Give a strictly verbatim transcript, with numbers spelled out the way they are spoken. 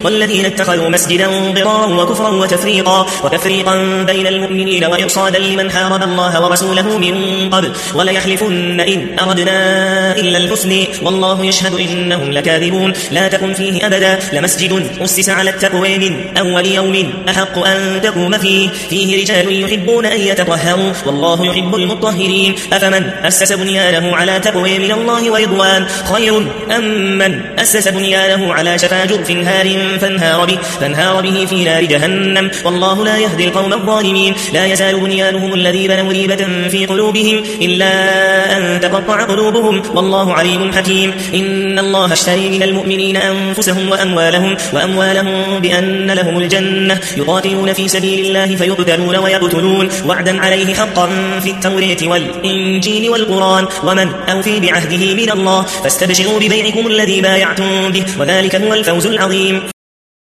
والذين اتخذوا مسجدا ضرارا وكفرا وتفريقا وتفريقا بين المؤمنين وإرصادا لمن حارب الله ورسوله من قبل وليحلفن إن أردنا إلا الحسن والله يشهد إنهم لكاذبون لا تكن فيه أبدا لمسجد أسس على التقوى من أول يوم أحق أن تقوم فيه فيه رجال يحبون أن يتطهروا والله يحب المطهرين أفمن أسس بنيانه على تقوى من الله ورضوان خير أم من أسس بنيانه على شفا جرف هار فانهار به, فانهار به في نار جهنم والله لا يهدي القوم الظالمين لا يزال بنيانهم الذي بنوا ريبة في قلوبهم إلا أن تقطع قلوبهم والله عليم حكيم إن الله اشتري من المؤمنين أنفسهم وأموالهم وأموالهم بأن لهم الجنة يقاتلون في سبيل الله فيقتلون ويقتلون وعدا عليه حقا في التوراة والإنجيل والقرآن ومن أوفي بعهده من الله فاستبشروا ببيعكم الذي بايعتم به وذلك هو الفوز العظيم.